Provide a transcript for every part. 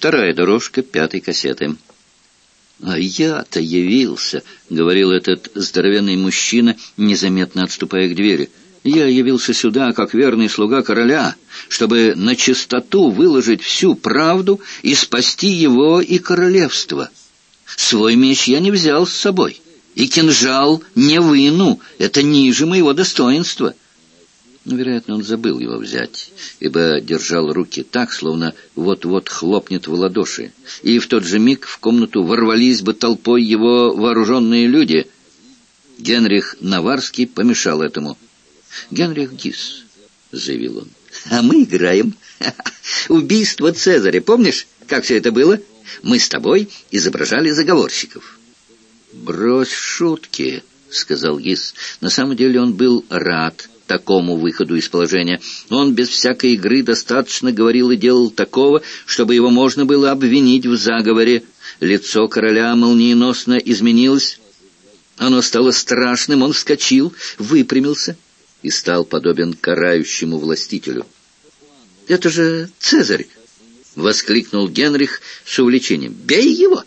Вторая дорожка 5-й кассеты. «А я-то явился», — говорил этот здоровенный мужчина, незаметно отступая к двери. «Я явился сюда, как верный слуга короля, чтобы на чистоту выложить всю правду и спасти его и королевство. Свой меч я не взял с собой, и кинжал не выну, это ниже моего достоинства». Но, вероятно, он забыл его взять, ибо держал руки так, словно вот-вот хлопнет в ладоши, и в тот же миг в комнату ворвались бы толпой его вооруженные люди. Генрих Наварский помешал этому. «Генрих Гис», — заявил он, — «а мы играем. Убийство Цезаря, помнишь, как все это было? Мы с тобой изображали заговорщиков». «Брось шутки», — сказал Гис. На самом деле он был рад такому выходу из положения. Он без всякой игры достаточно говорил и делал такого, чтобы его можно было обвинить в заговоре. Лицо короля молниеносно изменилось. Оно стало страшным, он вскочил, выпрямился и стал подобен карающему властителю. «Это же Цезарь!» — воскликнул Генрих с увлечением. «Бей его!»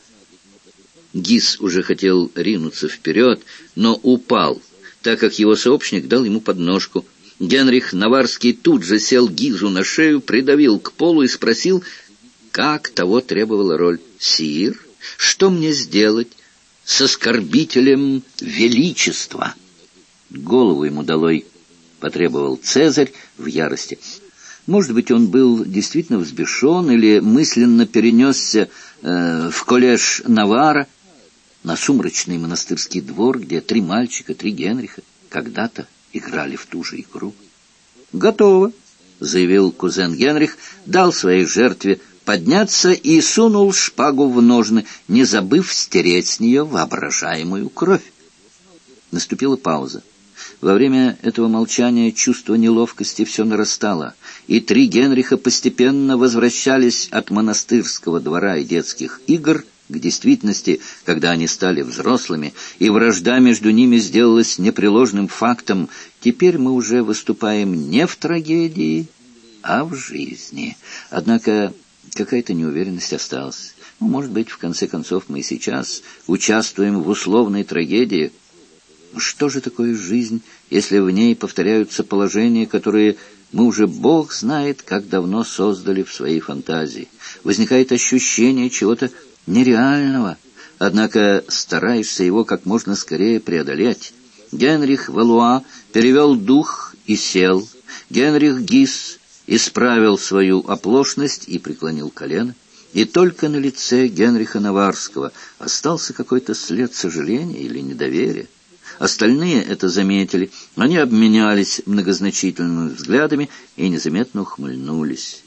Гис уже хотел ринуться вперед, но упал, так как его сообщник дал ему подножку. Генрих Наварский тут же сел Гизу на шею, придавил к полу и спросил, как того требовала роль. «Сир, что мне сделать с оскорбителем величества?» «Голову ему долой», — потребовал Цезарь в ярости. Может быть, он был действительно взбешен или мысленно перенесся в коллеж Навара, на сумрачный монастырский двор, где 3 мальчика, 3 Генриха когда-то играли в ту же игру. «Готово», — заявил кузен Генрих, дал своей жертве подняться и сунул шпагу в ножны, не забыв стереть с нее воображаемую кровь. Наступила пауза. Во время этого молчания чувство неловкости все нарастало, и 3 Генриха постепенно возвращались от монастырского двора и детских игр к действительности, когда они стали взрослыми, и вражда между ними сделалась непреложным фактом. Теперь мы уже выступаем не в трагедии, а в жизни. Однако какая-то неуверенность осталась. Может быть, в конце концов, мы сейчас участвуем в условной трагедии. Что же такое жизнь, если в ней повторяются положения, которые мы уже, Бог знает, как давно создали в своей фантазии? Возникает ощущение чего-то нереального, однако стараешься его как можно скорее преодолеть. Генрих Валуа перевел дух и сел. Генрих Гис исправил свою оплошность и преклонил колено. И только на лице Генриха Наварского остался какой-то след сожаления или недоверия. Остальные это заметили. Они обменялись многозначительными взглядами и незаметно ухмыльнулись.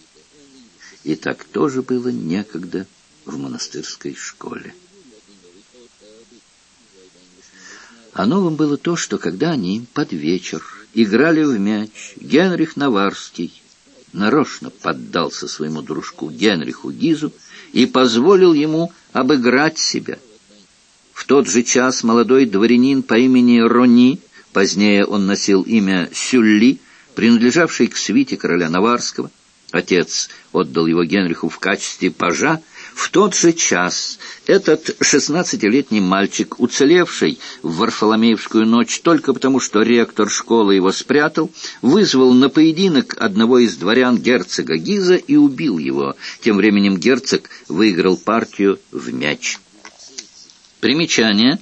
И так тоже было некогда в монастырской школе. А новым было то, что когда они под вечер играли в мяч, Генрих Наварский нарочно поддался своему дружку Генриху Гизу и позволил ему обыграть себя. В тот же час молодой дворянин по имени Рони, позднее он носил имя Сюлли, принадлежавший к свите короля Наварского, отец отдал его Генриху в качестве пажа. В тот же час этот 16-летний мальчик, уцелевший в Варфоломеевскую ночь только потому, что ректор школы его спрятал, вызвал на поединок одного из дворян герцога Гиза и убил его. Тем временем герцог выиграл партию в мяч. Примечание.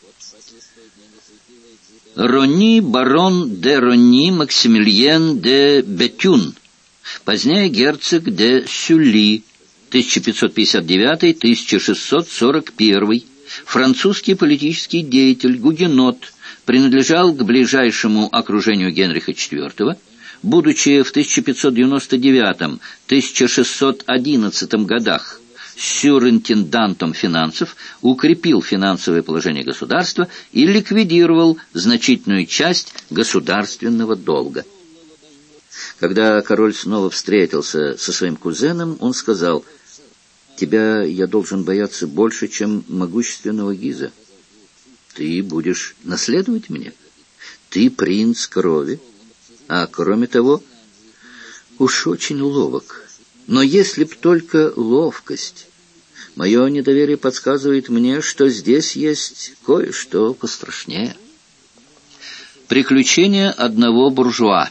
Рони барон де Рони Максимилиен де Бетюн, позднее герцог де Сюлли, 1559-1641, французский политический деятель, гугенот, принадлежал к ближайшему окружению Генриха IV, будучи в 1599-1611 годах сюринтендантом финансов, укрепил финансовое положение государства и ликвидировал значительную часть государственного долга. Когда король снова встретился со своим кузеном, он сказал: «Тебя я должен бояться больше, чем могущественного Гиза. Ты будешь наследовать мне. Ты принц крови, а кроме того, уж очень ловок. Но если б только ловкость. Мое недоверие подсказывает мне, что здесь есть кое-что пострашнее. Приключения одного буржуа.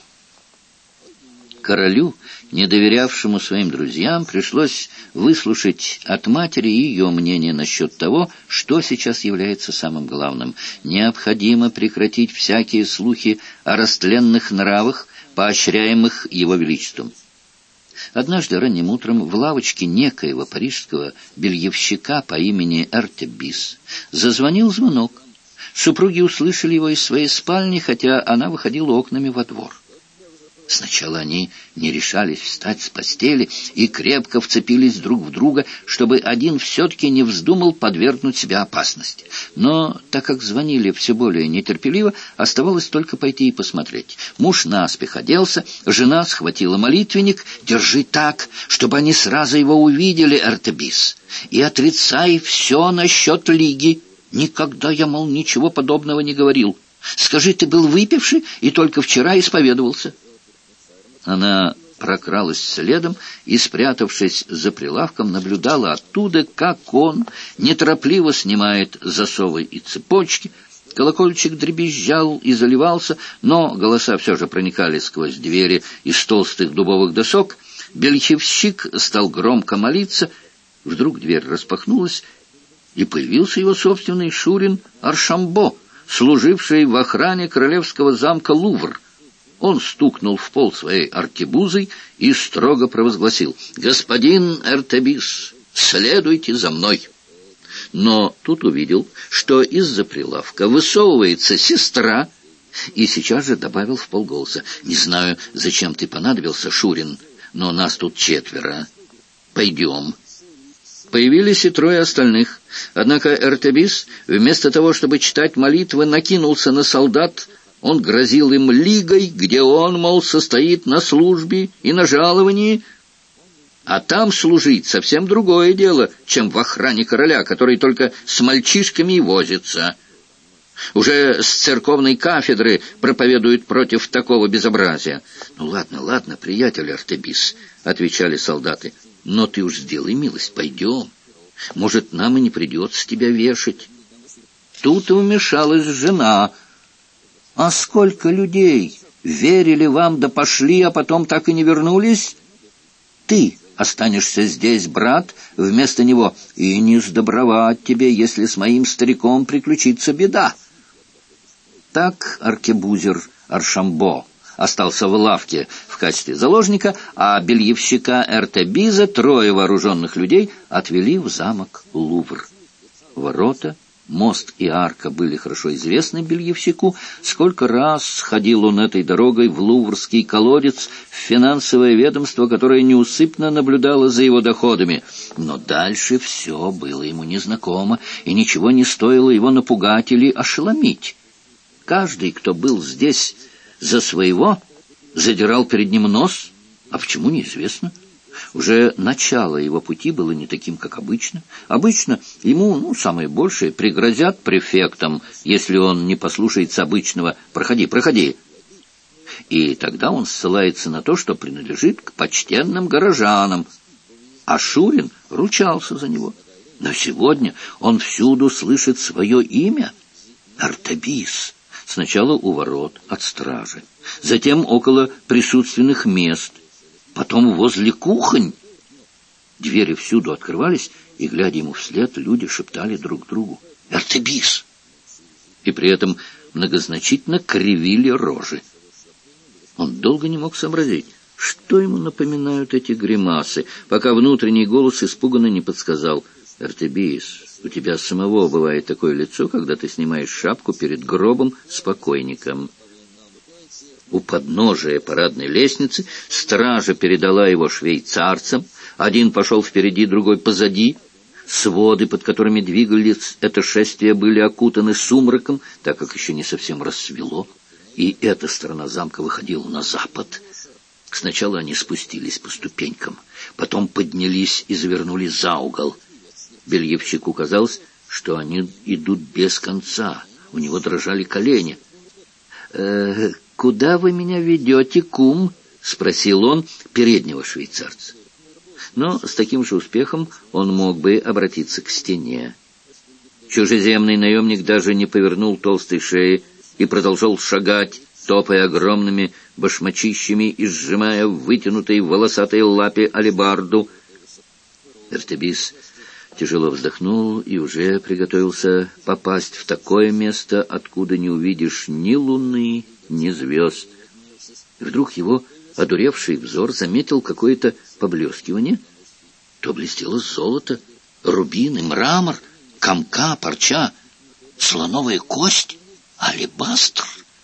Королю, не доверявшему своим друзьям, пришлось выслушать от матери ее мнение насчет того, что сейчас является самым главным. Необходимо прекратить всякие слухи о растленных нравах, поощряемых его величеством. Однажды ранним утром в лавочке некоего парижского бельевщика по имени Эртебис зазвонил звонок. Супруги услышали его из своей спальни, хотя она выходила окнами во двор. Сначала они не решались встать с постели и крепко вцепились друг в друга, чтобы один все-таки не вздумал подвергнуть себя опасности. Но, так как звонили все более нетерпеливо, оставалось только пойти и посмотреть. Муж наспех оделся, жена схватила молитвенник. «Держи так, чтобы они сразу его увидели, Эртебис, и отрицай все насчет лиги. Никогда я, мол, ничего подобного не говорил. Скажи, ты был выпивший и только вчера исповедовался». Она прокралась следом и, спрятавшись за прилавком, наблюдала оттуда, как он неторопливо снимает засовы и цепочки. Колокольчик дребезжал и заливался, но голоса все же проникали сквозь двери из толстых дубовых досок. Бельевщик стал громко молиться. Вдруг дверь распахнулась, и появился его собственный Шурин Аршамбо, служивший в охране королевского замка Лувр. Он стукнул в пол своей аркебузой и строго провозгласил: «Господин Эртебис, следуйте за мной!» Но тут увидел, что из-за прилавка высовывается сестра, и сейчас же добавил вполголоса: «Не знаю, зачем ты понадобился, Шурин, но нас тут 4. Пойдем». Появились и 3 остальных. Однако Эртебис, вместо того, чтобы читать молитвы, накинулся на солдат. Он грозил им лигой, где он, мол, состоит на службе и на жаловании. А там служить совсем другое дело, чем в охране короля, который только с мальчишками и возится. Уже с церковной кафедры проповедуют против такого безобразия. «Ну ладно, ладно, приятель Эртебис», — отвечали солдаты, — «но ты уж сделай милость, пойдем. Может, нам и не придется тебя вешать». Тут и вмешалась жена. «А сколько людей верили вам, да пошли, а потом так и не вернулись? Ты останешься здесь, брат, вместо него, и не сдобровать тебе, если с моим стариком приключится беда». Так аркебузер Аршамбо остался в лавке в качестве заложника, а бельевщика Эртебиза 3 вооруженных людей отвели в замок Лувр. Ворота, мост и арка были хорошо известны бельевщику. Сколько раз сходил он этой дорогой в Луврский колодец, в финансовое ведомство, которое неусыпно наблюдало за его доходами. Но дальше все было ему незнакомо, и ничего не стоило его напугать или ошеломить. Каждый, кто был здесь за своего, задирал перед ним нос, а почему неизвестно. Уже начало его пути было не таким, как обычно. Обычно ему, самое большее, пригрозят префектом, если он не послушается обычного «проходи, проходи». И тогда он ссылается на то, что принадлежит к почтенным горожанам, а Шурин ручался за него. Но сегодня он всюду слышит свое имя — Эртебис. Сначала у ворот от стражи, затем около присутственных мест, потом возле кухонь. Двери всюду открывались, и, глядя ему вслед, люди шептали друг другу: «Эртебис!» И при этом многозначительно кривили рожи. Он долго не мог сообразить, что ему напоминают эти гримасы, пока внутренний голос испуганно не подсказал: «Эртебис, у тебя самого бывает такое лицо, когда ты снимаешь шапку перед гробом с покойником». У подножия парадной лестницы стража передала его швейцарцам. Один пошел впереди, другой позади. Своды, под которыми двигались это шествие, были окутаны сумраком, так как еще не совсем рассвело, и эта сторона замка выходила на запад. Сначала они спустились по ступенькам, потом поднялись и завернули за угол. Бельевщику казалось, что они идут без конца. У него дрожали колени. «Куда вы меня ведете, кум?» — спросил он переднего швейцарца. Но с таким же успехом он мог бы обратиться к стене. Чужеземный наемник даже не повернул толстой шеи и продолжал шагать, топая огромными башмачищами и сжимая в вытянутой волосатой лапе алебарду. Эртебис тяжело вздохнул и уже приготовился попасть в такое место, откуда не увидишь ни луны, ни звезд. И вдруг его одуревший взор заметил какое-то поблескивание. То блестело золото, рубины, мрамор, камка, парча, слоновая кость, алебастр.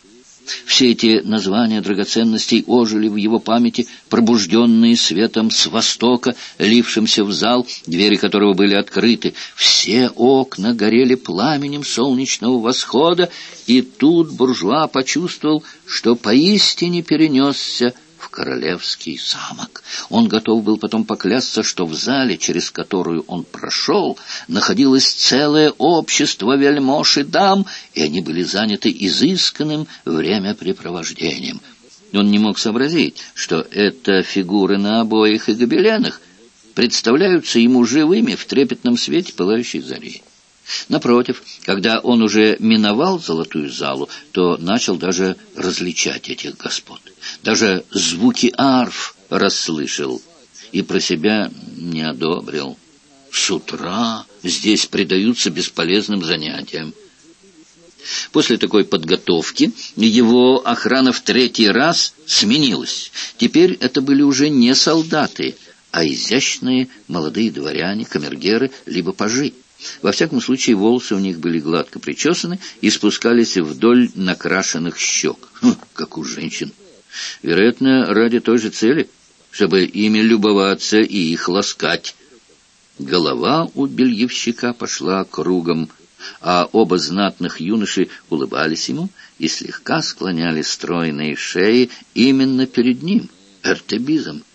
Все эти названия драгоценностей ожили в его памяти, пробужденные светом с востока, лившимся в зал, двери которого были открыты. Все окна горели пламенем солнечного восхода, и тут буржуа почувствовал, что поистине перенесся в королевский замок. Он готов был потом поклясться, что в зале, через которую он прошел, находилось целое общество вельмож и дам, и они были заняты изысканным времяпрепровождением. Он не мог сообразить, что это фигуры на обоях и гобеленах представляются ему живыми в трепетном свете пылающей зари. Напротив, когда он уже миновал золотую залу, то начал даже различать этих господ. Даже звуки арф расслышал и про себя не одобрил. С утра здесь предаются бесполезным занятиям. После такой подготовки его охрана в третий раз сменилась. Теперь это были уже не солдаты, а изящные молодые дворяне, камергеры, либо пажи. Во всяком случае, волосы у них были гладко причесаны и спускались вдоль накрашенных щек, как у женщин. Вероятно, ради той же цели, чтобы ими любоваться и их ласкать. Голова у бельевщика пошла кругом, а оба знатных юноши улыбались ему и слегка склоняли стройные шеи именно перед ним, Эртебизом.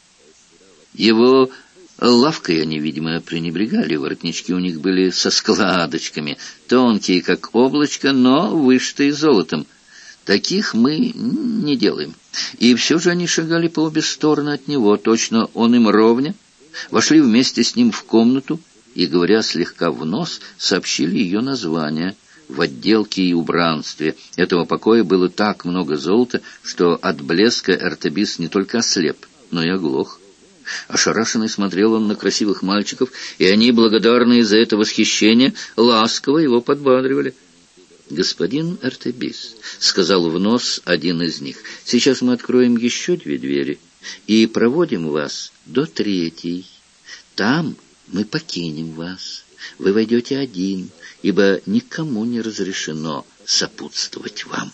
Его лавкой они, видимо, пренебрегали. Воротнички у них были со складочками, тонкие, как облачко, но вышитые золотом. Таких мы не делаем. И все же они шагали по обе стороны от него, точно он им ровня, вошли вместе с ним в комнату и, говоря слегка в нос, сообщили ее название. В отделке и убранстве этого покоя было так много золота, что от блеска Эртебис не только ослеп, но и оглох. Ошарашенный смотрел он на красивых мальчиков, и они, благодарные за это восхищение, ласково его подбадривали. «Господин Эртебис», — сказал в нос один из них, — «сейчас мы откроем еще 2 двери и проводим вас до 3. Там мы покинем вас. Вы войдете один, ибо никому не разрешено сопутствовать вам».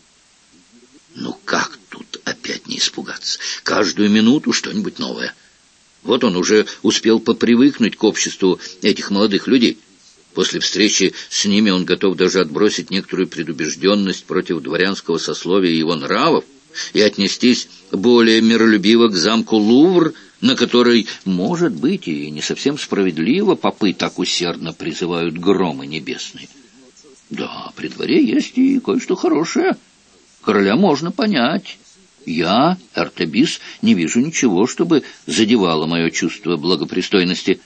Ну как тут опять не испугаться? Каждую минуту что-нибудь новое. Вот он уже успел попривыкнуть к обществу этих молодых людей. После встречи с ними он готов даже отбросить некоторую предубежденность против дворянского сословия и его нравов и отнестись более миролюбиво к замку Лувр, на который, может быть, и не совсем справедливо попы так усердно призывают громы небесные. Да, при дворе есть и кое-что хорошее. Короля можно понять. Я, Эртебис, не вижу ничего, чтобы задевало мое чувство благопристойности.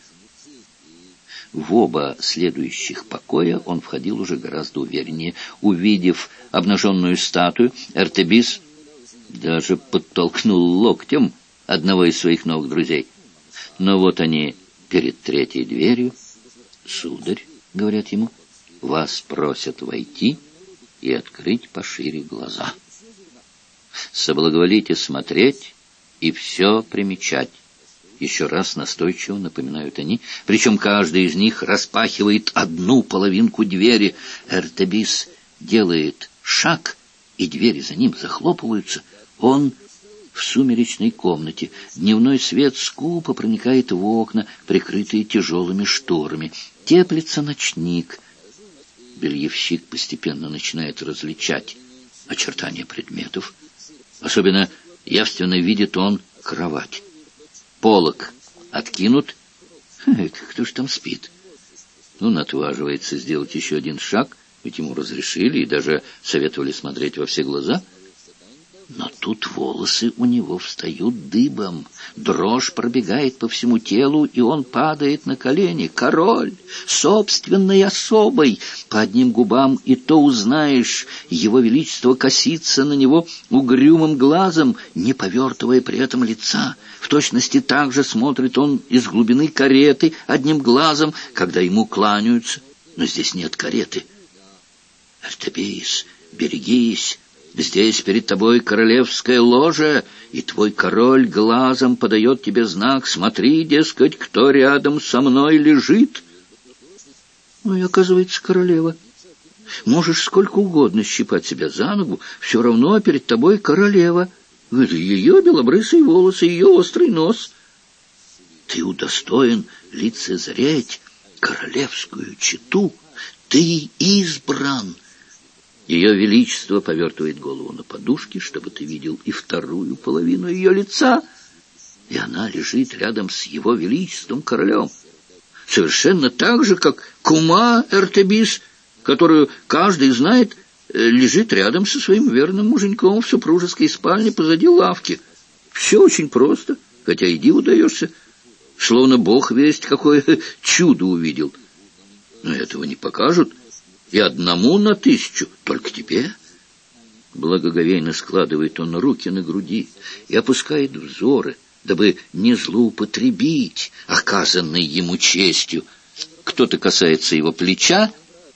В оба следующих покоя он входил уже гораздо увереннее. Увидев обнаженную статую, Эртебис даже подтолкнул локтем одного из своих новых друзей. Но вот они перед 3 дверью. «Сударь», — говорят ему, — «вас просят войти и открыть пошире глаза. Соблаговолите смотреть и все примечать». Еще раз настойчиво напоминают они, причем каждый из них распахивает одну половинку двери. Эртебис делает шаг, и двери за ним захлопываются. Он в сумеречной комнате. Дневной свет скупо проникает в окна, прикрытые тяжелыми шторами. Теплится ночник. Бельевщик постепенно начинает различать очертания предметов. Особенно явственно видит он кровать. Полог откинут. Кто ж там спит? Он отваживается сделать еще один шаг, ведь ему разрешили и даже советовали смотреть во все глаза. Но тут волосы у него встают дыбом, дрожь пробегает по всему телу, и он падает на колени. Король, собственной особой, по одним губам и то узнаешь, его величество косится на него угрюмым глазом, не повертывая при этом лица. В точности так же смотрит он из глубины кареты одним глазом, когда ему кланяются, но здесь нет кареты. Артебис, берегись! Здесь перед тобой королевская ложа, и твой король глазом подает тебе знак: смотри, дескать, кто рядом со мной лежит. Ну и оказывается, королева. Можешь сколько угодно щипать себя за ногу, все равно перед тобой королева. Ее белобрысые волосы, ее острый нос. Ты удостоен лицезреть королевскую чету. Ты избран. Ее величество повертывает голову на подушке, чтобы ты видел и вторую половину ее лица, и она лежит рядом с его величеством королем. Совершенно так же, как кума Артебис, которую каждый знает, лежит рядом со своим верным муженьком в супружеской спальне позади лавки. Все очень просто, хотя и диву даешься, словно бог весть какое чудо увидел. Но этого не покажут. И одному на 1000, только тебе. Благоговейно складывает он руки на груди и опускает взоры, дабы не злоупотребить оказанной ему честью. Кто-то касается его плеча.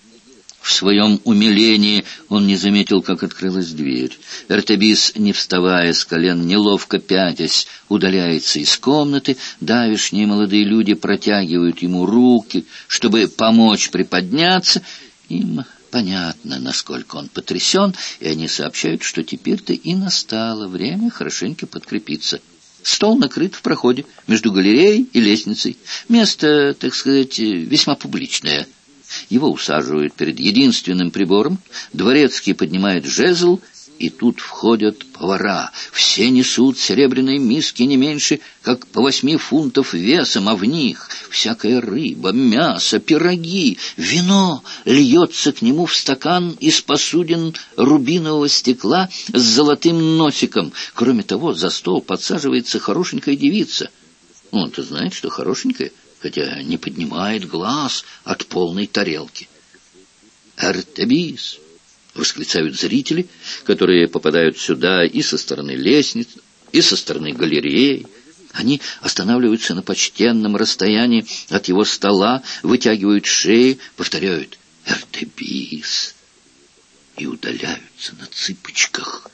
В своем умилении он не заметил, как открылась дверь. Артебис, не вставая с колен, неловко пятясь, удаляется из комнаты. Давешние молодые люди протягивают ему руки, чтобы помочь приподняться. Им понятно, насколько он потрясен, и они сообщают, что теперь-то и настало время хорошенько подкрепиться. Стол накрыт в проходе между галереей и лестницей. Место, так сказать, весьма публичное. Его усаживают перед единственным прибором. Дворецкий поднимает жезл, и тут входят повара. Все несут серебряные миски не меньше, как по 8 фунтов весом, а в них всякая рыба, мясо, пироги, вино льется к нему в стакан из посудин рубинового стекла с золотым носиком. Кроме того, за стол подсаживается хорошенькая девица. Он-то знает, что хорошенькая, хотя не поднимает глаз от полной тарелки. «Артебис!» — восклицают зрители, которые попадают сюда и со стороны лестниц, и со стороны галереи. Они останавливаются на почтенном расстоянии от его стола, вытягивают шеи, повторяют «Артебис!» и удаляются на цыпочках.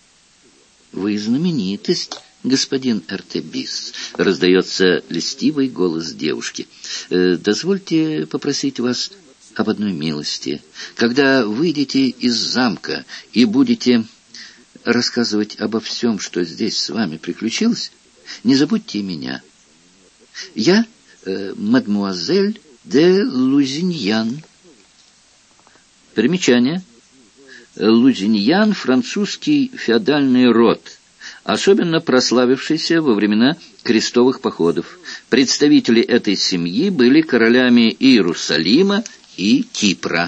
«Вы знаменитость, господин Артебис», — раздается льстивый голос девушки. «Дозвольте попросить вас об одной милости. Когда выйдете из замка и будете рассказывать обо всем, что здесь с вами приключилось, не забудьте меня. Я мадмуазель де Лузиньян». Примечание. Лузиньян — французский феодальный род, особенно прославившийся во времена крестовых походов. Представители этой семьи были королями Иерусалима и Кипра.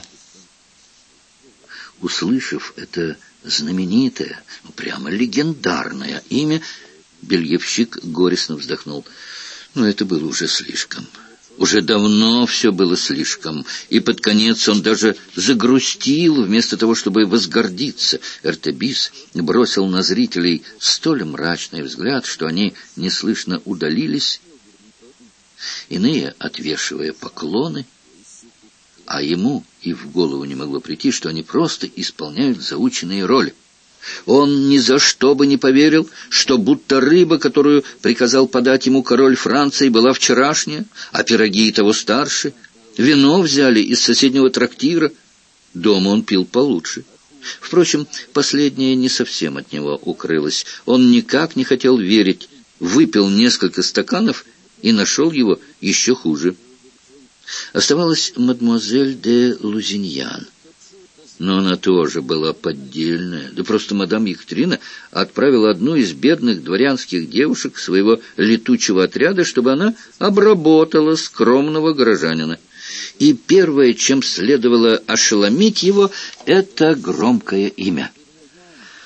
Услышав это знаменитое, прямо легендарное имя, бельевщик горестно вздохнул. Но это было уже слишком. Уже давно все было слишком, и под конец он даже загрустил, вместо того, чтобы возгордиться. Артебис бросил на зрителей столь мрачный взгляд, что они неслышно удалились, иные отвешивая поклоны, а ему и в голову не могло прийти, что они просто исполняют заученные роли. Он ни за что бы не поверил, что будто рыба, которую приказал подать ему король Франции, была вчерашняя, а пироги и того старше. Вино взяли из соседнего трактира. Дома он пил получше. Впрочем, последнее не совсем от него укрылось. Он никак не хотел верить. Выпил несколько стаканов и нашел его еще хуже. Оставалась мадемуазель де Лузиньян. Но она тоже была поддельная. Да просто мадам Екатерина отправила одну из бедных дворянских девушек своего летучего отряда, чтобы она обработала скромного горожанина. И первое, чем следовало ошеломить его, это громкое имя.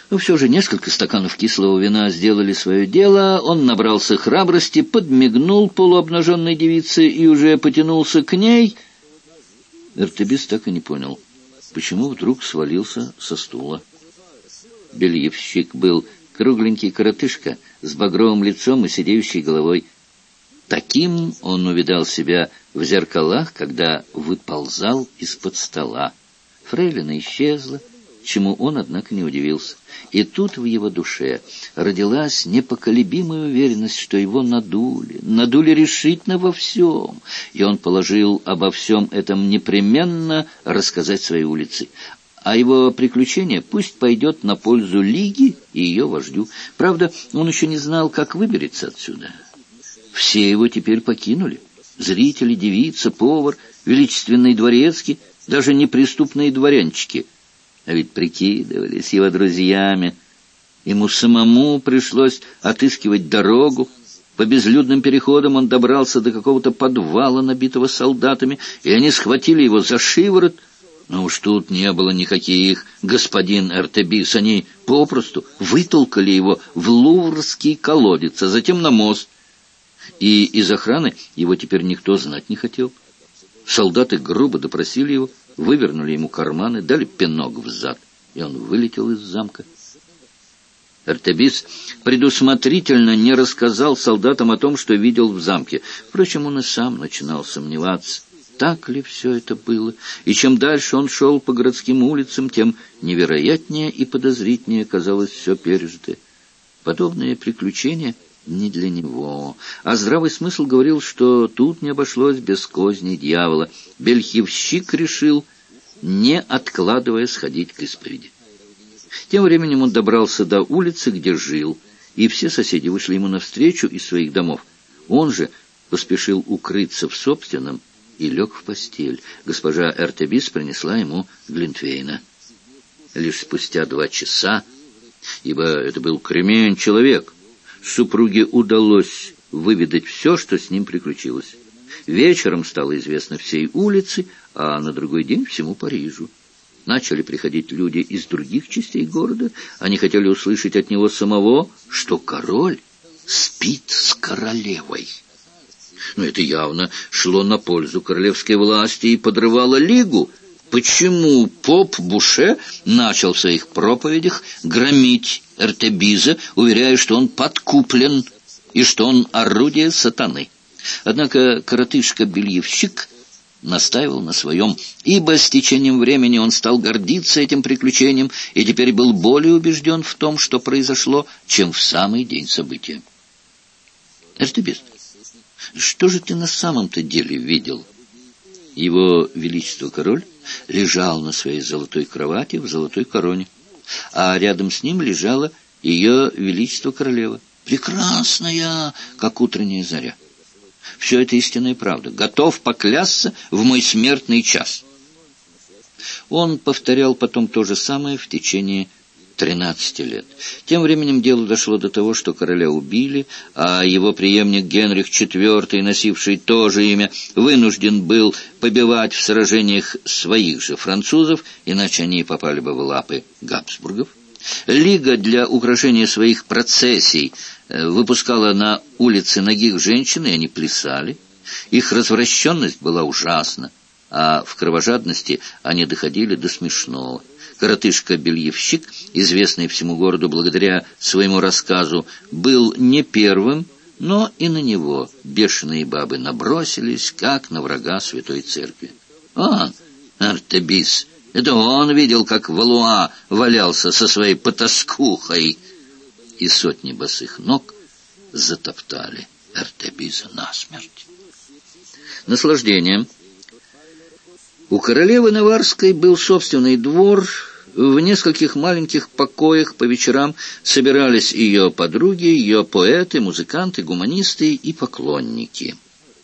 Но все же несколько стаканов кислого вина сделали свое дело. Он набрался храбрости, подмигнул полуобнаженной девице и уже потянулся к ней. Эртебис так и не понял, почему вдруг свалился со стула. Бельевщик был кругленький коротышка с багровым лицом и сидеющей головой. Таким он увидал себя в зеркалах, когда выползал из-под стола. Фрейлина исчезла, чему он, однако, не удивился. И тут в его душе родилась непоколебимая уверенность, что его надули решительно во всем, и он положил обо всем этом непременно рассказать своей улице. А его приключение пусть пойдет на пользу Лиге и ее вождю. Правда, он еще не знал, как выберется отсюда. Все его теперь покинули. Зрители, девица, повар, величественный дворецкий, даже неприступные дворянчики. А ведь прикидывались его друзьями. Ему самому пришлось отыскивать дорогу. По безлюдным переходам он добрался до какого-то подвала, набитого солдатами, и они схватили его за шиворот. Но уж тут не было никаких господин Эртебис. Они попросту вытолкали его в Луврский колодец, а затем на мост. И из охраны его теперь никто знать не хотел. Солдаты грубо допросили его, вывернули ему карманы, дали пинок в зад, и он вылетел из замка. Эртебис предусмотрительно не рассказал солдатам о том, что видел в замке. Впрочем, он и сам начинал сомневаться, так ли все это было. И чем дальше он шел по городским улицам, тем невероятнее и подозрительнее казалось все пережитое. Подобные приключения не для него, а здравый смысл говорил, что тут не обошлось без козней дьявола. Бельевщик решил, не откладывая, сходить к исповеди. Тем временем он добрался до улицы, где жил, и все соседи вышли ему навстречу из своих домов. Он же поспешил укрыться в собственном и лег в постель. Госпожа Эртебис принесла ему глинтвейна. Лишь спустя 2 часа, ибо это был кремень человек, супруге удалось выведать все, что с ним приключилось. Вечером стало известно всей улице, а на другой день всему Парижу. Начали приходить люди из других частей города. Они хотели услышать от него самого, что король спит с королевой. Но это явно шло на пользу королевской власти и подрывало Лигу. Почему поп Буше начал в своих проповедях громить Эртебиза, уверяя, что он подкуплен и что он орудие сатаны? Однако коротышка-бельевщик настаивал на своем, ибо с течением времени он стал гордиться этим приключением и теперь был более убежден в том, что произошло, чем в самый день события. Эртебиз, что же ты на самом-то деле видел? Его Величество Король лежал на своей золотой кровати в золотой короне, а рядом с ним лежала ее Величество Королева, прекрасная, как утренняя заря. Все это истинная правда. Готов поклясться в мой смертный час. Он повторял потом то же самое в течение 13 лет. Тем временем дело дошло до того, что короля убили, а его преемник Генрих IV, носивший то же имя, вынужден был побивать в сражениях своих же французов, иначе они попали бы в лапы Габсбургов. Лига для украшения своих процессий выпускала на улице нагих женщин, и они плясали. Их развращенность была ужасна, а в кровожадности они доходили до смешного. Коротышка-бельевщик, известный всему городу благодаря своему рассказу, был не первым, но и на него бешеные бабы набросились, как на врага Святой Церкви. Эртебис, это он видел, как Валуа валялся со своей потаскухой, и сотни босых ног затоптали Эртебиза насмерть. Наслаждением. У королевы Наварской был собственный двор. В нескольких маленьких покоях по вечерам собирались ее подруги, ее поэты, музыканты, гуманисты и поклонники.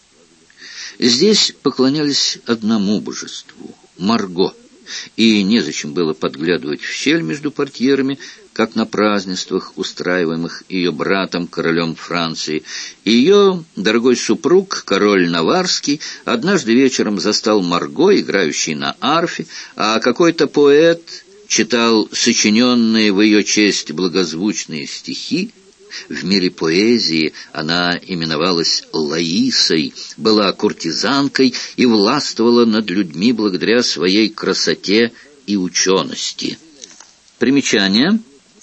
Здесь поклонялись одному божеству — Марго, и незачем было подглядывать в щель между портьерами, как на празднествах, устраиваемых ее братом, королем Франции. Ее дорогой супруг, король Наварский, однажды вечером застал Марго, играющей на арфе, а какой-то поэт читал сочиненные в ее честь благозвучные стихи. В мире поэзии она именовалась Лаисой, была куртизанкой и властвовала над людьми благодаря своей красоте и учености. Примечание.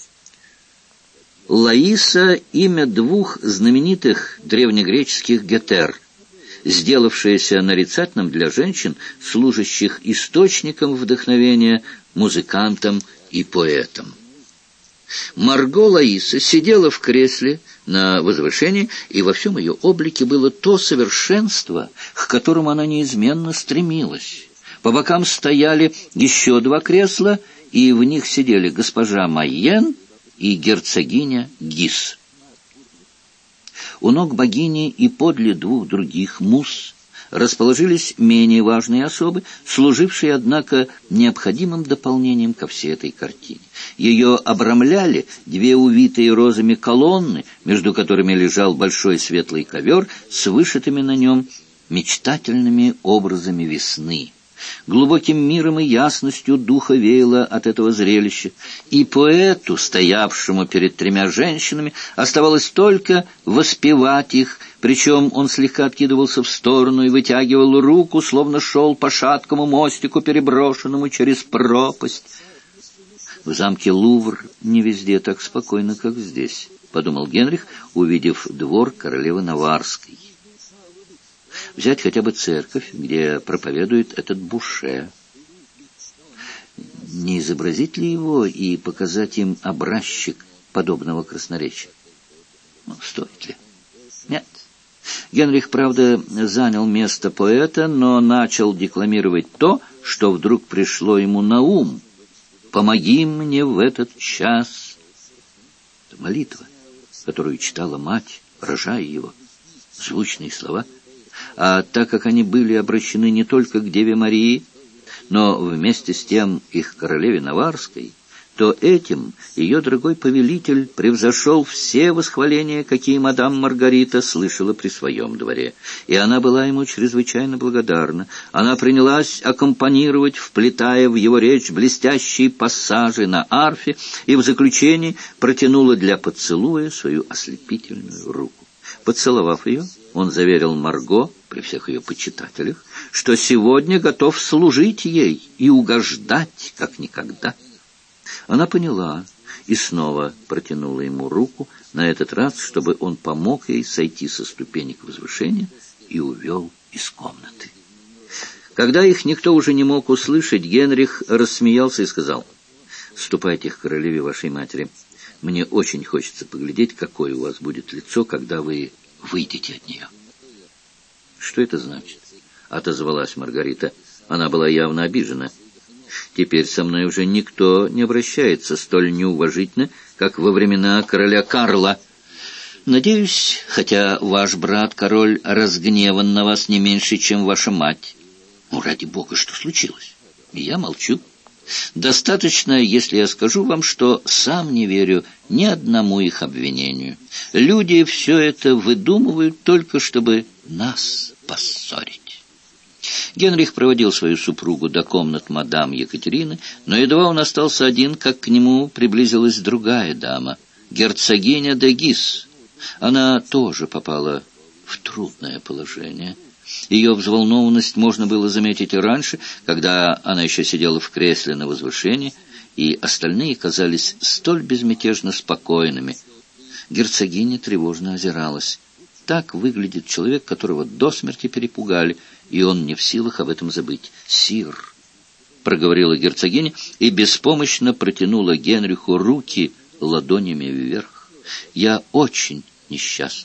Лаиса — имя двух знаменитых древнегреческих гетер, сделавшееся нарицательным для женщин, служащих источником вдохновения музыкантам и поэтам. Марго Лаиса сидела в кресле на возвышении, и во всем ее облике было то совершенство, к которому она неизменно стремилась. По бокам стояли еще два кресла, и в них сидели госпожа Майен и герцогиня Гис. У ног богини и подле двух других муз расположились менее важные особы, служившие, однако, необходимым дополнением ко всей этой картине. Ее обрамляли две увитые розами колонны, между которыми лежал большой светлый ковер с вышитыми на нем мечтательными образами весны. Глубоким миром и ясностью духа веяло от этого зрелища, и поэту, стоявшему перед тремя женщинами, оставалось только воспевать их, причем он слегка откидывался в сторону и вытягивал руку, словно шел по шаткому мостику, переброшенному через пропасть. «В замке Лувр не везде так спокойно, как здесь», — подумал Генрих, увидев двор королевы Наварской. Взять хотя бы церковь, где проповедует этот Буше. Не изобразить ли его и показать им образчик подобного красноречия? Стоит ли? Нет. Генрих, правда, занял место поэта, но начал декламировать то, что вдруг пришло ему на ум. «Помоги мне в этот час». Это молитва, которую читала мать, рожая его. Звучные слова. А так как они были обращены не только к Деве Марии, но вместе с тем и к королеве Наварской, то этим ее дорогой повелитель превзошел все восхваления, какие мадам Маргарита слышала при своем дворе. И она была ему чрезвычайно благодарна. Она принялась аккомпанировать, вплетая в его речь блестящие пассажи на арфе, и в заключении протянула для поцелуя свою ослепительную руку. Поцеловав ее, он заверил Марго, при всех ее почитателях, что сегодня готов служить ей и угождать, как никогда. Она поняла и снова протянула ему руку, на этот раз, чтобы он помог ей сойти со ступенек возвышения и увел из комнаты. Когда их никто уже не мог услышать, Генрих рассмеялся и сказал: «Ступайте к королеве вашей матери. Мне очень хочется поглядеть, какое у вас будет лицо, когда вы выйдете от нее». «Что это значит?» — отозвалась Маргарита. Она была явно обижена. «Теперь со мной уже никто не обращается столь неуважительно, как во времена короля Карла. Надеюсь, хотя ваш брат-король разгневан на вас не меньше, чем ваша мать». «Ну, ради бога, что случилось?» «Я молчу. Достаточно, если я скажу вам, что сам не верю ни одному их обвинению. Люди все это выдумывают только, чтобы нас поссорить». Генрих проводил свою супругу до комнат мадам Екатерины, но едва он остался один, как к нему приблизилась другая дама, герцогиня де Гис. Она тоже попала в трудное положение. Ее взволнованность можно было заметить и раньше, когда она еще сидела в кресле на возвышении, и остальные казались столь безмятежно спокойными. Герцогиня тревожно озиралась. Так выглядит человек, которого до смерти перепугали, и он не в силах об этом забыть. «Сир», — проговорила герцогиня и беспомощно протянула Генриху руки ладонями вверх. «Я очень несчастна.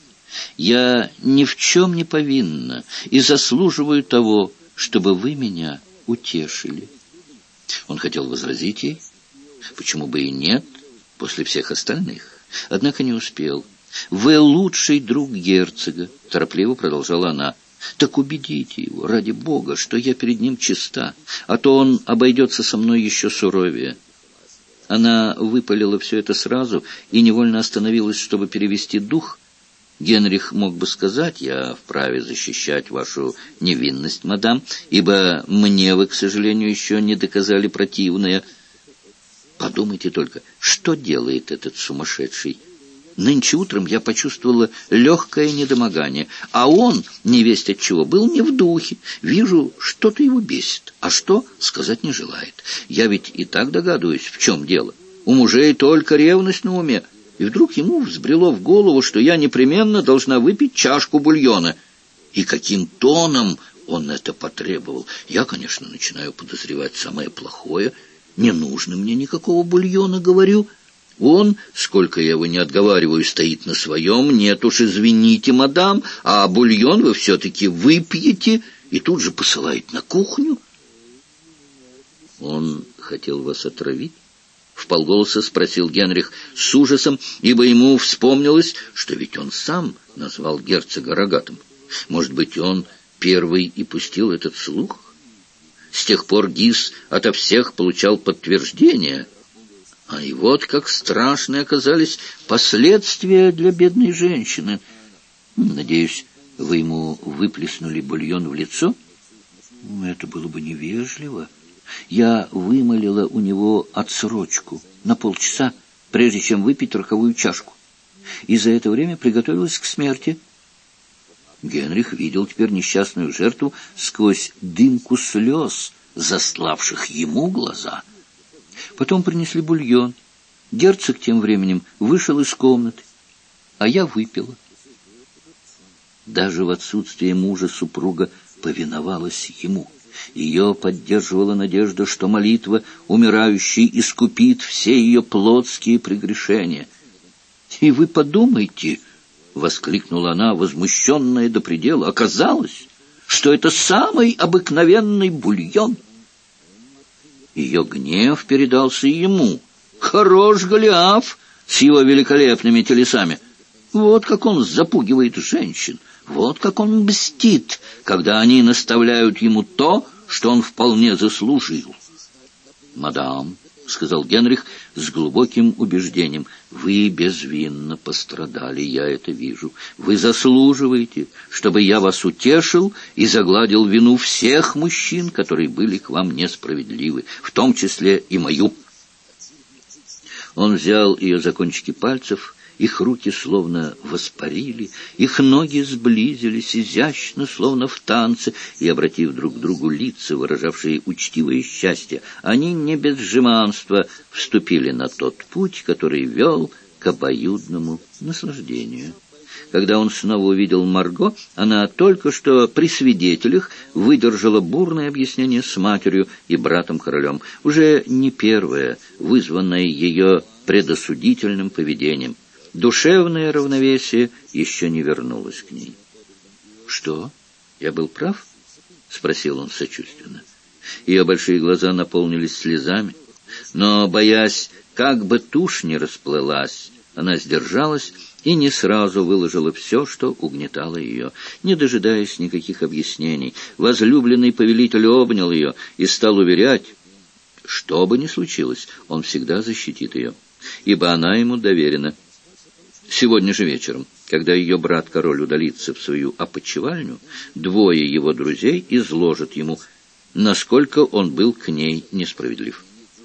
Я ни в чем не повинна и заслуживаю того, чтобы вы меня утешили». Он хотел возразить ей, почему бы и нет, после всех остальных, однако не успел. «Вы лучший друг герцога», — торопливо продолжала она. «Так убедите его, ради бога, что я перед ним чиста, а то он обойдется со мной еще суровее». Она выпалила все это сразу и невольно остановилась, чтобы перевести дух. Генрих мог бы сказать: «Я вправе защищать вашу невинность, мадам, ибо мне вы, к сожалению, еще не доказали противное». Подумайте только, что делает этот сумасшедший? Нынче утром я почувствовала легкое недомогание, а он, невесть от чего, был не в духе. Вижу, что-то его бесит, а что, сказать не желает. Я ведь и так догадываюсь, в чем дело. У мужей только ревность на уме. И вдруг ему взбрело в голову, что я непременно должна выпить чашку бульона. И каким тоном он это потребовал. Я, конечно, начинаю подозревать самое плохое. Не нужно мне никакого бульона, говорю. Он, сколько я его не отговариваю, стоит на своем. Нет уж, извините, мадам, а бульон вы все-таки выпьете. И тут же посылает на кухню. Он хотел вас отравить? Вполголоса спросил Генрих с ужасом, ибо ему вспомнилось, что ведь он сам назвал герцога рогатым. Может быть, он первый и пустил этот слух? С тех пор Гис ото всех получал подтверждение. А и вот как страшны оказались последствия для бедной женщины. Надеюсь, вы ему выплеснули бульон в лицо? Это было бы невежливо. Я вымолила у него отсрочку на полчаса, прежде чем выпить роковую чашку. И за это время приготовилась к смерти. Генрих видел теперь несчастную жертву сквозь дымку слез, заславших ему глаза. Потом принесли бульон. Герцог тем временем вышел из комнаты, а я выпила. Даже в отсутствие мужа супруга повиновалась ему. Ее поддерживала надежда, что молитва умирающей искупит все ее плотские прегрешения. «И вы подумайте!» — воскликнула она, возмущенная до предела. «Оказалось, что это самый обыкновенный бульон!» Ее гнев передался ему. Хорош Голиаф с его великолепными телесами! Вот как он запугивает женщин! Вот как он мстит, когда они наставляют ему то, что он вполне заслужил. «Мадам», — сказал Генрих с глубоким убеждением, — «вы безвинно пострадали, я это вижу. Вы заслуживаете, чтобы я вас утешил и загладил вину всех мужчин, которые были к вам несправедливы, в том числе и мою». Он взял ее за кончики пальцев. Их руки словно воспарили, их ноги сблизились изящно, словно в танце, и, обратив друг к другу лица, выражавшие учтивое счастье, они не без жеманства вступили на тот путь, который вел к обоюдному наслаждению. Когда он снова увидел Марго, она только что при свидетелях выдержала бурное объяснение с матерью и братом-королем, уже не первое, вызванное ее предосудительным поведением. Душевное равновесие еще не вернулось к ней. «Что, я был прав?» — спросил он сочувственно. Ее большие глаза наполнились слезами, но, боясь, как бы тушь не расплылась, она сдержалась и не сразу выложила все, что угнетало ее. Не дожидаясь никаких объяснений, возлюбленный повелитель обнял ее и стал уверять, что бы ни случилось, он всегда защитит ее, ибо она ему доверена. Сегодня же вечером, когда ее брат-король удалится в свою опочивальню, двое его друзей изложат ему, насколько он был к ней несправедлив.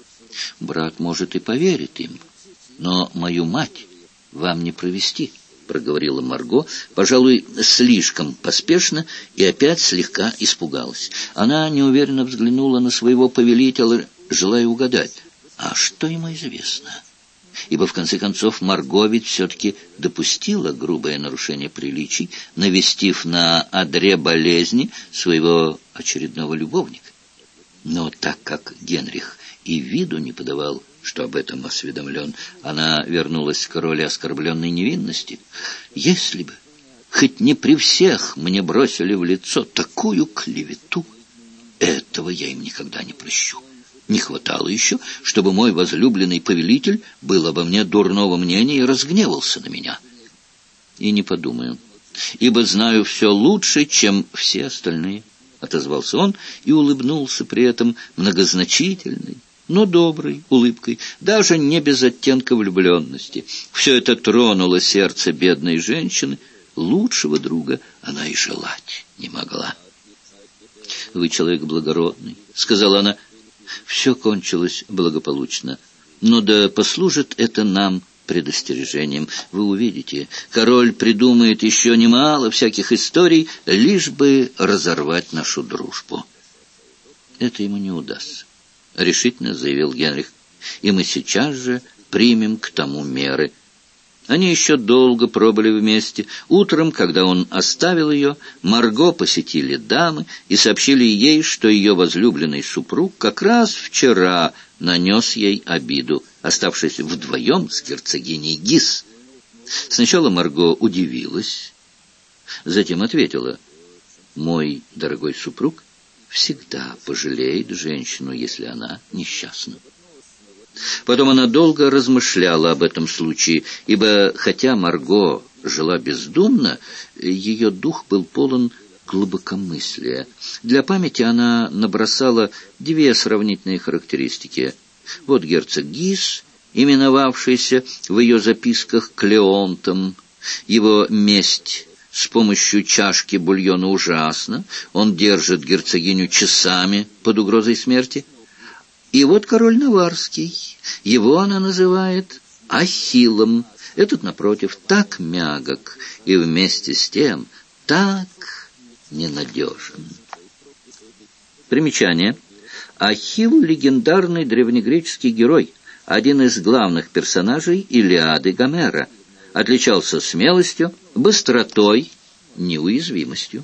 Брат, может, и поверит им, но мою мать вам не провести, — проговорила Марго, пожалуй, слишком поспешно, и опять слегка испугалась. Она неуверенно взглянула на своего повелителя, желая угадать, а что ему известно? Ибо, в конце концов, Марго ведь все-таки допустила грубое нарушение приличий, навестив на одре болезни своего очередного любовника. Но так как Генрих и виду не подавал, что об этом осведомлен, она вернулась к роли оскорбленной невинности. «Если бы хоть не при всех мне бросили в лицо такую клевету, этого я им никогда не прощу. Не хватало еще, чтобы мой возлюбленный повелитель был обо мне дурного мнения и разгневался на меня. И не подумаю, ибо знаю все лучше, чем все остальные», — отозвался он и улыбнулся при этом многозначительной, но доброй улыбкой, даже не без оттенка влюбленности. Все это тронуло сердце бедной женщины. Лучшего друга она и желать не могла. «Вы человек благородный», — сказала она. «Все кончилось благополучно. Но да послужит это нам предостережением. Вы увидите, король придумает еще немало всяких историй, лишь бы разорвать нашу дружбу. Это ему не удастся, — решительно заявил Генрих, — и мы сейчас же примем к тому меры. Они еще долго пробыли вместе. Утром, когда он оставил ее, Марго посетили дамы и сообщили ей, что ее возлюбленный супруг как раз вчера нанес ей обиду, оставшись вдвоем с герцогиней Гис. Сначала Марго удивилась, затем ответила: «Мой дорогой супруг всегда пожалеет женщину, если она несчастна». Потом она долго размышляла об этом случае, ибо, хотя Марго жила бездумно, ее дух был полон глубокомыслия. Для памяти она набросала две сравнительные характеристики. Вот герцог Гис, именовавшийся в ее записках Клеонтом. Его месть с помощью чашки бульона ужасна. Он держит герцогиню часами под угрозой смерти. И вот король Наварский. Его она называет Ахиллом. Этот, напротив, так мягок и вместе с тем так ненадежен. Примечание. Ахилл — легендарный древнегреческий герой, один из главных персонажей Илиады Гомера. Отличался смелостью, быстротой, неуязвимостью.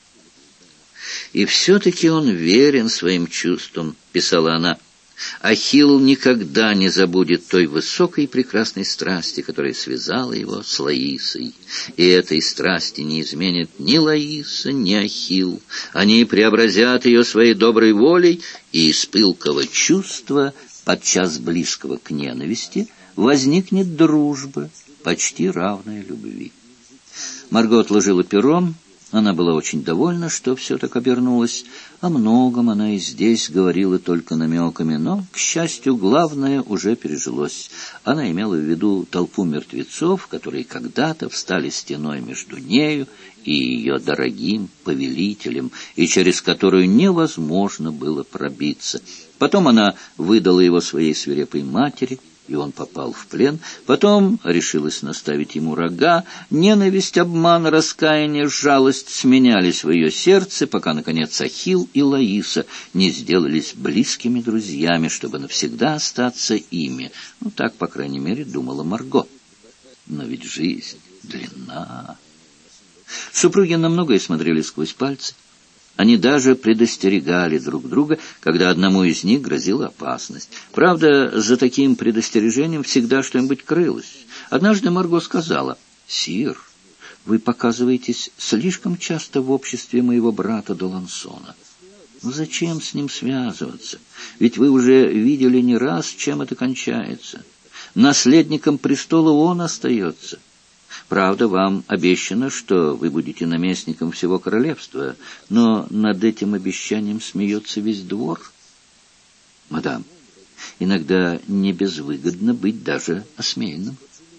«И все-таки он верен своим чувствам», — писала она. «Ахилл никогда не забудет той высокой и прекрасной страсти, которая связала его с Лаисой. И этой страсти не изменит ни Лаиса, ни Ахилл. Они преобразят ее своей доброй волей, и из пылкого чувства, подчас близкого к ненависти, возникнет дружба, почти равная любви». Марго отложила перо. Она была очень довольна, что все так обернулось. О многом она и здесь говорила только намеками, но, к счастью, главное уже пережилось. Она имела в виду толпу мертвецов, которые когда-то встали стеной между нею и ее дорогим повелителем, и через которую невозможно было пробиться. Потом она выдала его своей свирепой матери, и он попал в плен. Потом решилась наставить ему рога. Ненависть, обман, раскаяние, жалость сменялись в ее сердце, пока, наконец, Ахилл и Лаиса не сделались близкими друзьями, чтобы навсегда остаться ими. Ну, так, по крайней мере, думала Марго. Но ведь жизнь длинна. Супруги на многое смотрели сквозь пальцы. Они даже предостерегали друг друга, когда одному из них грозила опасность. Правда, за таким предостережением всегда что-нибудь крылось. Однажды Марго сказала: «Сир, вы показываетесь слишком часто в обществе моего брата Далансона. Ну, зачем с ним связываться? Ведь вы уже видели не раз, чем это кончается. Наследником престола он остается. Правда, вам обещано, что вы будете наместником всего королевства, но над этим обещанием смеется весь двор. Мадам, иногда не безвыгодно быть даже осмеянным.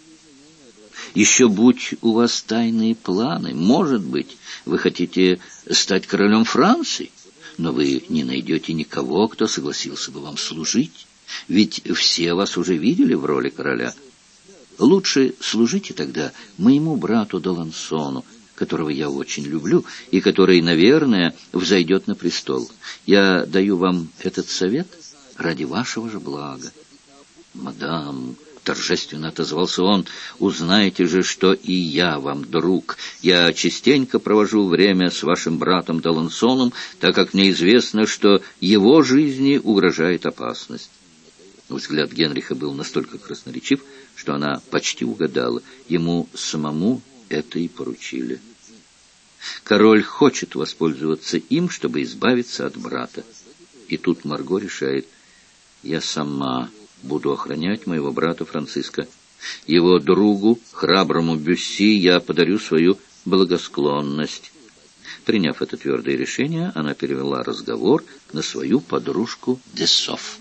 Еще будь у вас тайные планы, может быть, вы хотите стать королем Франции, но вы не найдете никого, кто согласился бы вам служить, ведь все вас уже видели в роли короля». Лучше служите тогда моему брату Далансону, которого я очень люблю и который, наверное, взойдет на престол. Я даю вам этот совет ради вашего же блага». «Мадам», — торжественно отозвался он, — «узнаете же, что и я вам друг. Я частенько провожу время с вашим братом Далансоном, так как мне известно, что его жизни угрожает опасность». Взгляд Генриха был настолько красноречив, что она почти угадала. Ему самому это и поручили. Король хочет воспользоваться им, чтобы избавиться от брата. И тут Марго решает: «Я сама буду охранять моего брата Франциско. Его другу, храброму Бюсси, я подарю свою благосклонность». Приняв это твердое решение, она перевела разговор на свою подружку Десоф.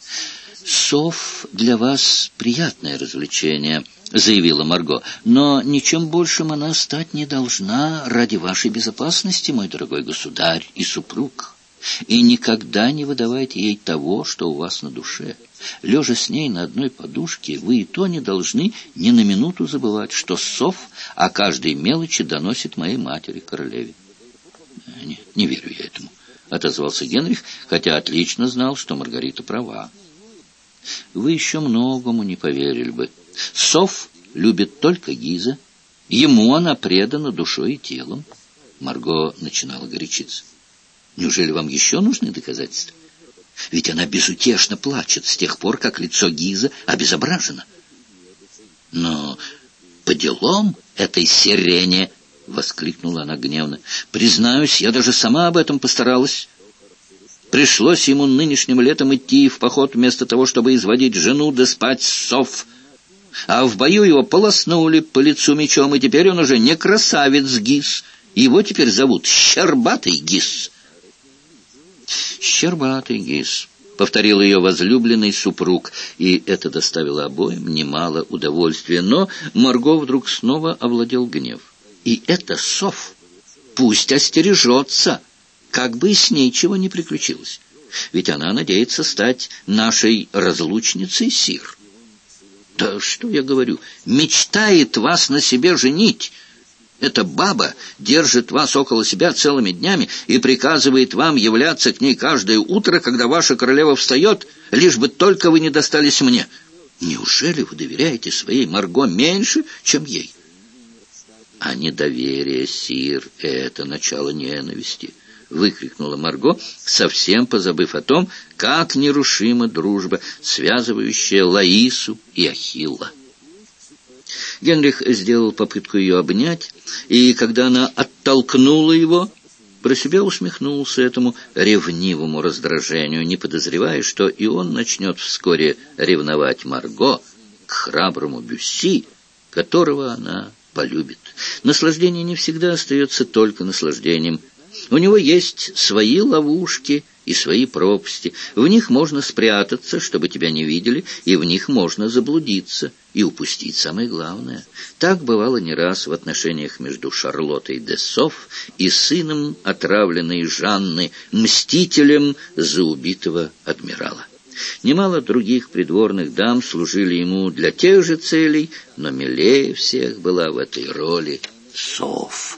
«Соф для вас приятное развлечение», — заявила Марго, «но ничем большим она стать не должна ради вашей безопасности, мой дорогой государь и супруг. И никогда не выдавайте ей того, что у вас на душе. Лежа с ней на одной подушке, вы и то не должны ни на минуту забывать, что сов о каждой мелочи доносит моей матери, королеве. Не верю я этому, — отозвался Генрих, хотя отлично знал, что Маргарита права. Вы еще многому не поверили бы. Сов любит только Гиза. Ему она предана душой и телом. Марго начинала горячиться. Неужели вам еще нужны доказательства? Ведь она безутешно плачет с тех пор, как лицо Гиза обезображено. Но по делам этой сирене, — воскликнула она гневно, — признаюсь, я даже сама об этом постаралась. Пришлось ему нынешним летом идти в поход вместо того, чтобы изводить жену да спать с сов. А в бою его полоснули по лицу мечом, и теперь он уже не красавец Гиз. Его теперь зовут Щербатый Гиз. «Щербатый Гиз», — повторил ее возлюбленный супруг, и это доставило обоим немало удовольствия. Но Марго вдруг снова овладел гнев. «И это сов пусть остережется, как бы и с ней чего не приключилось. Ведь она надеется стать нашей разлучницей, сир. Да что я говорю, мечтает вас на себе женить». Эта баба держит вас около себя целыми днями и приказывает вам являться к ней каждое утро, когда ваша королева встает, лишь бы только вы не достались мне. Неужели вы доверяете своей Марго меньше, чем ей? А недоверие, сир, — это начало ненависти, — выкрикнула Марго, совсем позабыв о том, как нерушима дружба, связывающая Лаису и Ахилла. Генрих сделал попытку ее обнять, и когда она оттолкнула его, про себя усмехнулся этому ревнивому раздражению, не подозревая, что и он начнет вскоре ревновать Марго к храброму Бюсси, которого она полюбит. Наслаждение не всегда остается только наслаждением. У него есть свои ловушки и свои пропасти. В них можно спрятаться, чтобы тебя не видели, и в них можно заблудиться и упустить самое главное. Так бывало не раз в отношениях между Шарлоттой де Софф и сыном отравленной Жанны, мстителем за убитого адмирала. Немало других придворных дам служили ему для тех же целей, но милее всех была в этой роли Софф.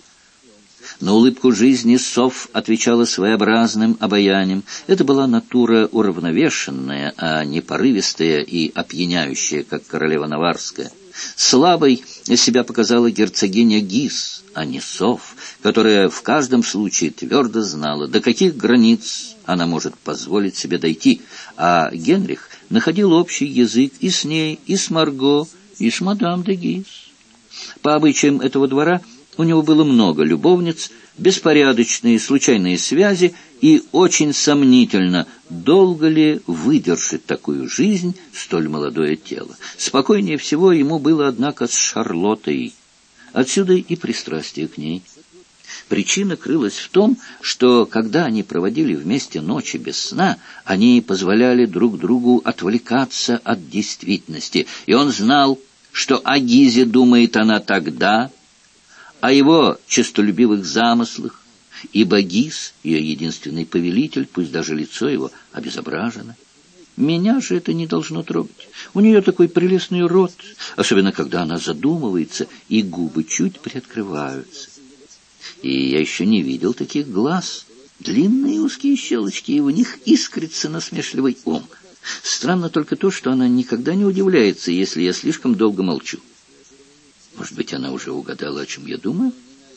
На улыбку жизни Софф отвечала своеобразным обаянием. Это была натура уравновешенная, а не порывистая и опьяняющая, как королева Наварская. Слабой себя показала герцогиня Гиз, а не Софф, которая в каждом случае твердо знала, до каких границ она может позволить себе дойти, а Генрих находил общий язык и с ней, и с Марго, и с мадам де Гиз. По обычаям этого двора у него было много любовниц, беспорядочные случайные связи, и очень сомнительно, долго ли выдержит такую жизнь столь молодое тело. Спокойнее всего ему было, однако, с Шарлоттой. Отсюда и пристрастие к ней. Причина крылась в том, что, когда они проводили вместе ночи без сна, они позволяли друг другу отвлекаться от действительности, и он знал, что о Гизе думает она тогда, о его честолюбивых замыслах, ибо Гиз — ее единственный повелитель, пусть даже лицо его обезображено. Меня же это не должно трогать. У нее такой прелестный рот, особенно когда она задумывается, и губы чуть приоткрываются. И я еще не видел таких глаз. Длинные узкие щелочки, и в них искрится насмешливый ум. Странно только то, что она никогда не удивляется, если я слишком долго молчу. Может быть, она уже угадала, о чем я думаю?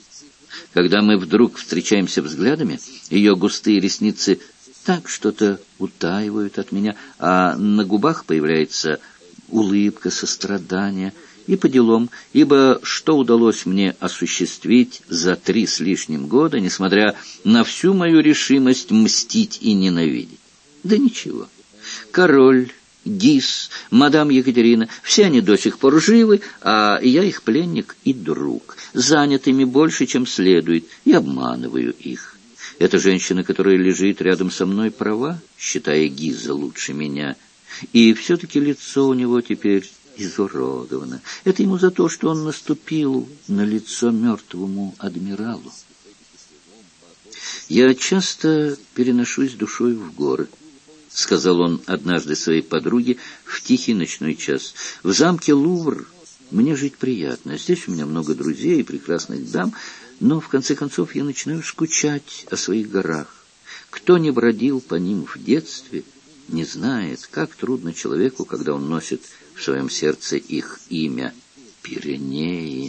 Когда мы вдруг встречаемся взглядами, ее густые ресницы так что-то утаивают от меня, а на губах появляется улыбка сострадания. И по делам, ибо что удалось мне осуществить за 3 с лишним года, несмотря на всю мою решимость мстить и ненавидеть? Да ничего. Король, Гиз, мадам Екатерина, все они до сих пор живы, а я их пленник и друг, занят ими больше, чем следует, и обманываю их. Эта женщина, которая лежит рядом со мной, права, считая Гиза лучше меня, и все-таки лицо у него теперь изуродовано. Это ему за то, что он наступил на лицо мертвому адмиралу. «Я часто переношусь душой в горы», — сказал он однажды своей подруге в тихий ночной час. «В замке Лувр мне жить приятно. Здесь у меня много друзей и прекрасных дам, но в конце концов я начинаю скучать о своих горах. Кто не бродил по ним в детстве, не знает, как трудно человеку, когда он носит в своем сердце их имя — Пиренеи».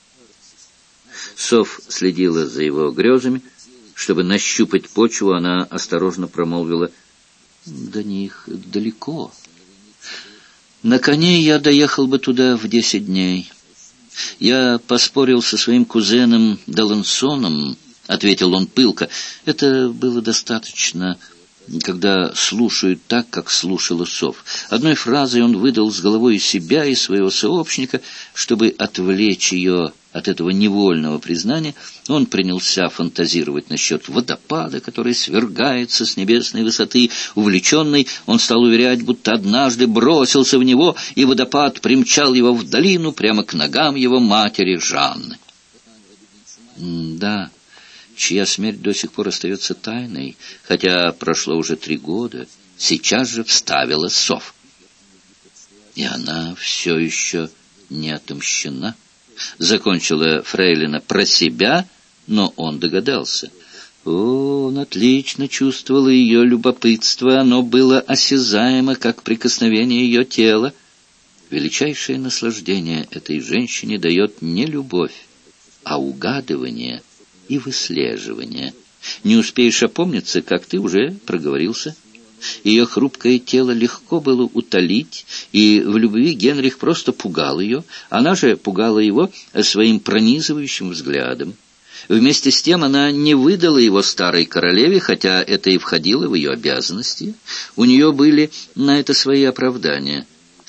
Соф следила за его грезами. Чтобы нащупать почву, она осторожно промолвила: «До них далеко. На коне я доехал бы туда в 10 дней. Я поспорил со своим кузеном Далансоном», — ответил он пылко. «Это было достаточно, когда слушают так, как слушала Соф. Одной фразой он выдал с головой себя и своего сообщника. Чтобы отвлечь ее от этого невольного признания, он принялся фантазировать насчет водопада, который свергается с небесной высоты. Увлеченный, он стал уверять, будто однажды бросился в него, и водопад примчал его в долину прямо к ногам его матери Жанны. Да, чья смерть до сих пор остается тайной, хотя прошло уже 3 года, сейчас же вставила Соф. И она все еще не отомщена. Закончила фрейлина про себя, но он догадался. Он отлично чувствовал ее любопытство, оно было осязаемо, как прикосновение ее тела. Величайшее наслаждение этой женщине дает не любовь, а угадывание и выслеживание. Не успеешь опомниться, как ты уже проговорился. Ее хрупкое тело легко было утолить, и в любви Генрих просто пугал ее, она же пугала его своим пронизывающим взглядом. Вместе с тем она не выдала его старой королеве, хотя это и входило в ее обязанности. У нее были на это свои оправдания.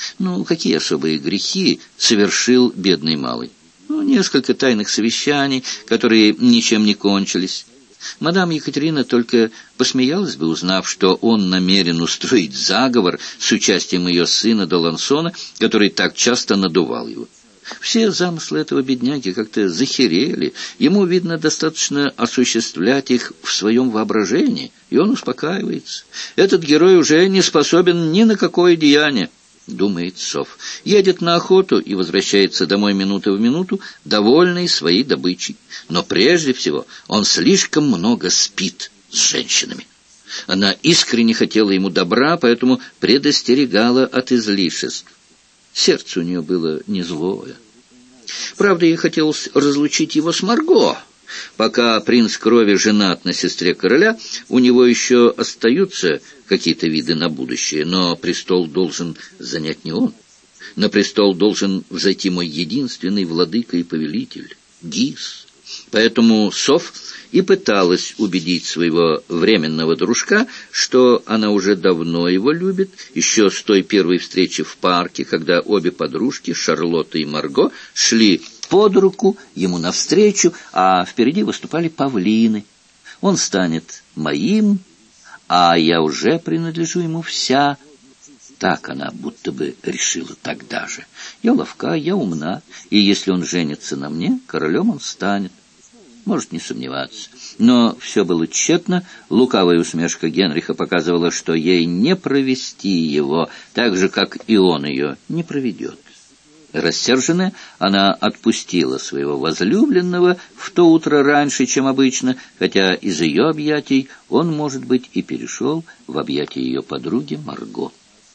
Какие особые грехи совершил бедный малый? Несколько тайных совещаний, которые ничем не кончились. Мадам Екатерина только посмеялась бы, узнав, что он намерен устроить заговор с участием ее сына Далансона, который так часто надувал его. Все замыслы этого бедняги как-то захерели. Ему, видно, достаточно осуществлять их в своем воображении, и он успокаивается. Этот герой уже не способен ни на какое деяние, думает Соф. Едет на охоту и возвращается домой минута в минуту, довольный своей добычей. Но прежде всего он слишком много спит с женщинами. Она искренне хотела ему добра, поэтому предостерегала от излишеств. Сердце у нее было не злое. Правда, ей хотелось разлучить его с Марго. Пока принц крови женат на сестре короля, у него еще остаются какие-то виды на будущее, но престол должен занять не он. На престол должен взойти мой единственный владыка и повелитель — Гис. Поэтому Соф и пыталась убедить своего временного дружка, что она уже давно его любит, еще с той первой встречи в парке, когда обе подружки, Шарлотта и Марго, шли под руку ему навстречу, а впереди выступали павлины. Он станет моим, а я уже принадлежу ему вся. Так она будто бы решила тогда же. Я ловка, я умна, и если он женится на мне, королем он станет. Может не сомневаться. Но все было тщетно. Лукавая усмешка Генриха показывала, что ей не провести его, так же, как и он ее не проведет. Рассерженная, она отпустила своего возлюбленного в то утро раньше, чем обычно, хотя из ее объятий он, может быть, и перешел в объятия ее подруги Марго.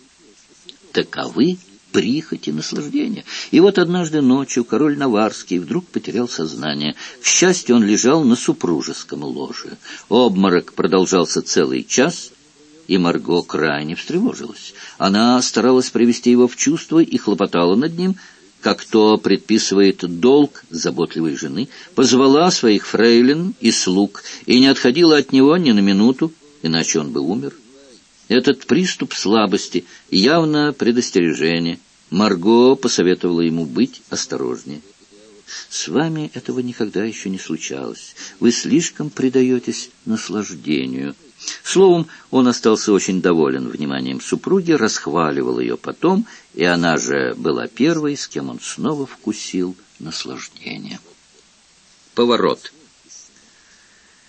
Таковы прихоти наслаждения. И вот однажды ночью король Наварский вдруг потерял сознание. К счастью, он лежал на супружеском ложе. Обморок продолжался целый час, и Марго крайне встревожилась. Она старалась привести его в чувство и хлопотала над ним, как то предписывает долг заботливой жены, позвала своих фрейлин и слуг и не отходила от него ни на минуту, иначе он бы умер. Этот приступ слабости явно предостережение. Марго посоветовала ему быть осторожнее. «С вами этого никогда еще не случалось. Вы слишком предаетесь наслаждению». Словом, он остался очень доволен вниманием супруги, расхваливал ее потом, и она же была первой, с кем он снова вкусил наслаждение. Поворот.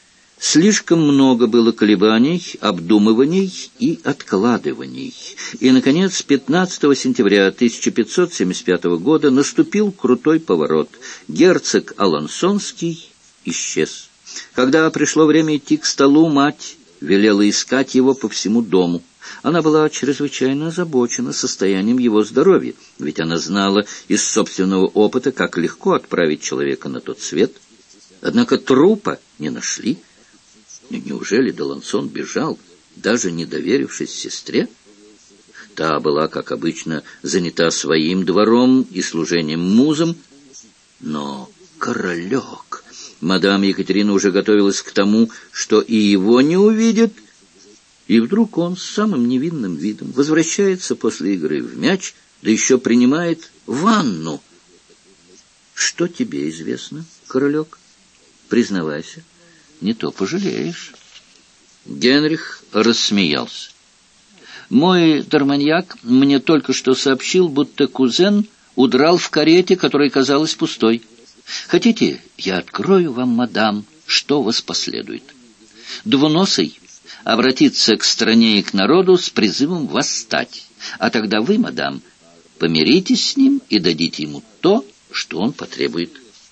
Слишком много было колебаний, обдумываний и откладываний. И, наконец, 15 сентября 1575 года наступил крутой поворот. Герцог Алансонский исчез. Когда пришло время идти к столу, мать велела искать его по всему дому. Она была чрезвычайно озабочена состоянием его здоровья, ведь она знала из собственного опыта, как легко отправить человека на тот свет. Однако трупа не нашли. Неужели Далансон бежал, даже не доверившись сестре? Та была, как обычно, занята своим двором и служением музам. Но королек... Мадам Екатерина уже готовилась к тому, что и его не увидят. И вдруг он с самым невинным видом возвращается после игры в мяч, да еще принимает ванну. Что тебе известно, королек? Признавайся, не то пожалеешь. Генрих рассмеялся. Мой дарманьяк мне только что сообщил, будто кузен удрал в карете, которая казалась пустой. Хотите, я открою вам, мадам, что вас последует? Двуносый обратиться к стране и к народу с призывом восстать, а тогда вы, мадам, помиритесь с ним и дадите ему то, что он потребует.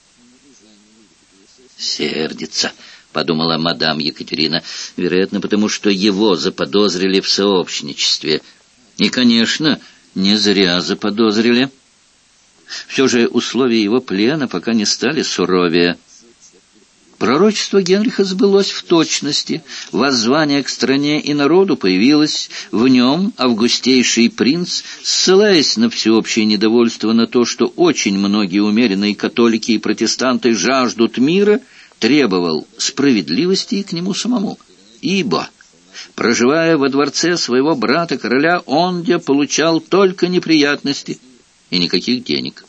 Сердится, подумала мадам Екатерина, вероятно, потому что его заподозрили в сообщничестве. И, конечно, не зря заподозрили. Все же условия его плена пока не стали суровее. Пророчество Генриха сбылось в точности. Воззвание к стране и народу появилось. В нем августейший принц, ссылаясь на всеобщее недовольство, на то, что очень многие умеренные католики и протестанты жаждут мира, требовал справедливости и к нему самому. Ибо, проживая во дворце своего брата короля, он где получал только неприятности и никаких денег.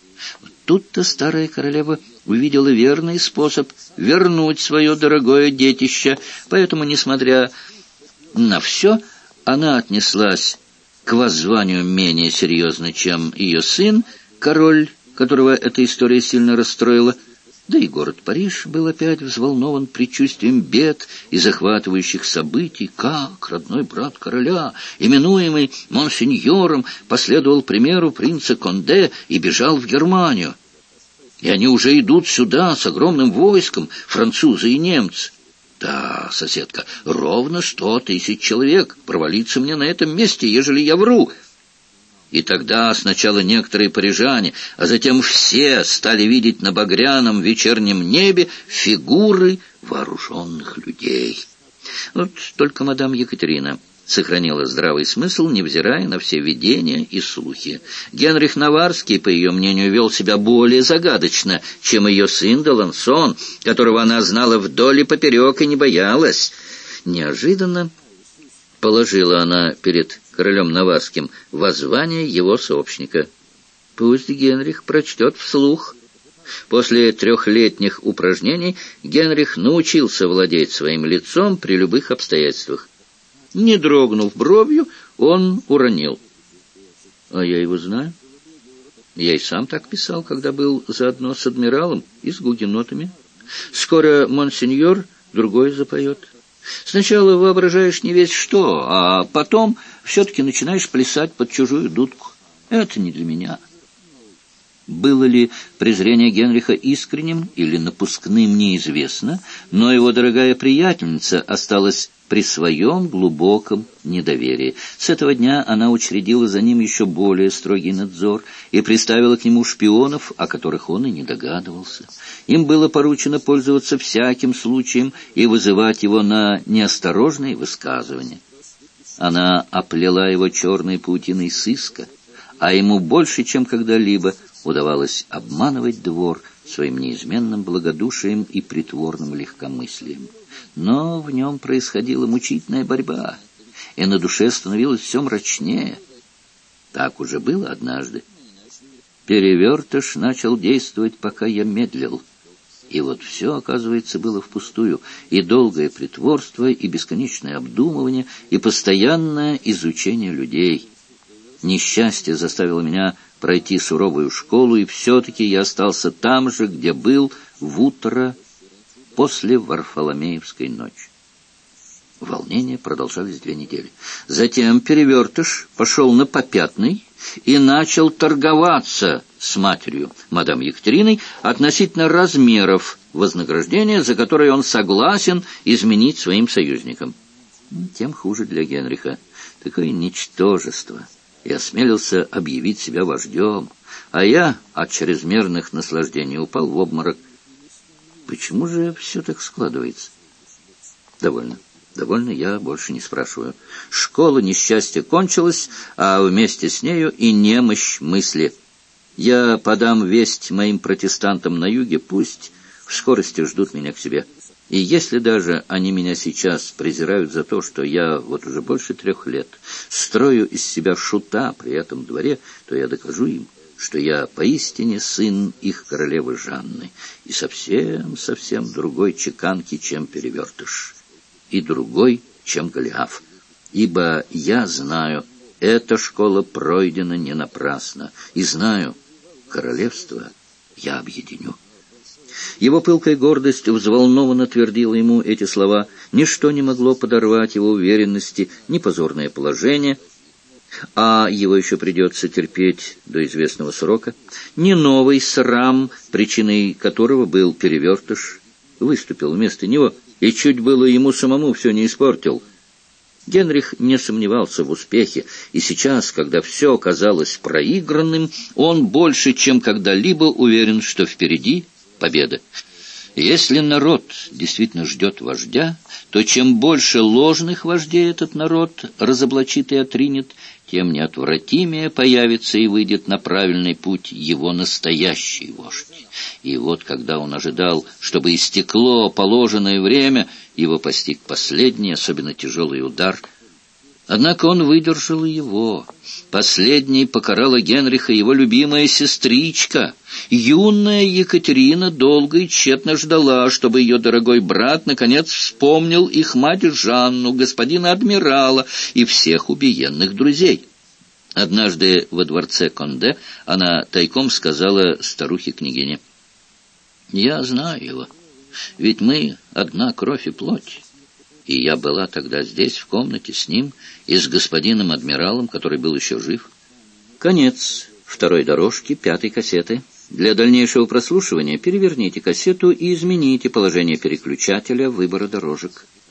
Тут-то старая королева увидела верный способ вернуть свое дорогое детище, поэтому, несмотря на все, она отнеслась к воззванию менее серьезно, чем ее сын, король, которого эта история сильно расстроила. Да и город Париж был опять взволнован предчувствием бед и захватывающих событий, как родной брат короля, именуемый монсеньором, последовал примеру принца Конде и бежал в Германию. И они уже идут сюда с огромным войском, французы и немцы. Да, соседка, ровно 100 000 человек. Провалиться мне на этом месте, ежели я вру. И тогда сначала некоторые парижане, а затем все стали видеть на багряном вечернем небе фигуры вооруженных людей. Вот только мадам Екатерина сохранила здравый смысл, невзирая на все видения и слухи. Генрих Наварский, по ее мнению, вел себя более загадочно, чем ее сын Далансон, которого она знала вдоль и поперек и не боялась. Неожиданно положила она перед королем Наварским воззвание его сообщника. Пусть Генрих прочтет вслух. После 3-летних упражнений Генрих научился владеть своим лицом при любых обстоятельствах. Не дрогнув бровью, он уронил: «А я его знаю. Я и сам так писал, когда был заодно с адмиралом и с гугенотами. Скоро монсеньор другой запоет. Сначала воображаешь не весь что, а потом все-таки начинаешь плясать под чужую дудку. Это не для меня». Было ли презрение Генриха искренним или напускным, неизвестно, но его дорогая приятельница осталась при своем глубоком недоверии. С этого дня она учредила за ним еще более строгий надзор и приставила к нему шпионов, о которых он и не догадывался. Им было поручено пользоваться всяким случаем и вызывать его на неосторожные высказывания. Она оплела его черной паутиной сыска, а ему больше, чем когда-либо, удавалось обманывать двор своим неизменным благодушием и притворным легкомыслием. Но в нем происходила мучительная борьба, и на душе становилось все мрачнее. Так уже было однажды. Перевертыш начал действовать, пока я медлил. И вот все, оказывается, было впустую. И долгое притворство, и бесконечное обдумывание, и постоянное изучение людей. Несчастье заставило меня пройти суровую школу, и все-таки я остался там же, где был в утро после Варфоломеевской ночи. Волнения продолжались 2 недели. Затем Перевертыш пошел на попятный и начал торговаться с матерью, мадам Екатериной, относительно размеров вознаграждения, за которое он согласен изменить своим союзникам. Тем хуже для Генриха. Такое ничтожество. И осмелился объявить себя вождем, а я от чрезмерных наслаждений упал в обморок. Почему же все так складывается? Довольно, я больше не спрашиваю. Школа несчастья кончилась, а вместе с нею и немощь мысли. Я подам весть моим протестантам на юге, пусть в скорости ждут меня к себе. И если даже они меня сейчас презирают за то, что я вот уже больше 3 лет строю из себя шута при этом дворе, то я докажу им, что я поистине сын их королевы Жанны и совсем другой чеканки, чем Перевертыш, и другой, чем Голиаф. Ибо я знаю, эта школа пройдена не напрасно, и знаю, королевство я объединю. Его пылкая гордость взволнованно твердила ему эти слова. Ничто не могло подорвать его уверенности, ни позорное положение, а его еще придется терпеть до известного срока, ни новый срам, причиной которого был Перевертыш, выступил вместо него и чуть было ему самому все не испортил. Генрих не сомневался в успехе, и сейчас, когда все казалось проигранным, он больше, чем когда-либо уверен, что впереди победа. Если народ действительно ждет вождя, то чем больше ложных вождей этот народ разоблачит и отринет, тем неотвратимее появится и выйдет на правильный путь его настоящий вождь. И вот когда он ожидал, чтобы истекло положенное время, его постиг последний, особенно тяжелый удар. Однако он выдержал его. Последней покарала Генриха его любимая сестричка. Юная Екатерина долго и тщетно ждала, чтобы ее дорогой брат наконец вспомнил их мать Жанну, господина адмирала и всех убиенных друзей. Однажды во дворце Конде она тайком сказала старухе-княгине: «Я знаю его, ведь мы одна кровь и плоть». И я была тогда здесь, в комнате, с ним и с господином адмиралом, который был еще жив. Конец 2 дорожки 5 кассеты. Для дальнейшего прослушивания переверните кассету и измените положение переключателя выбора дорожек.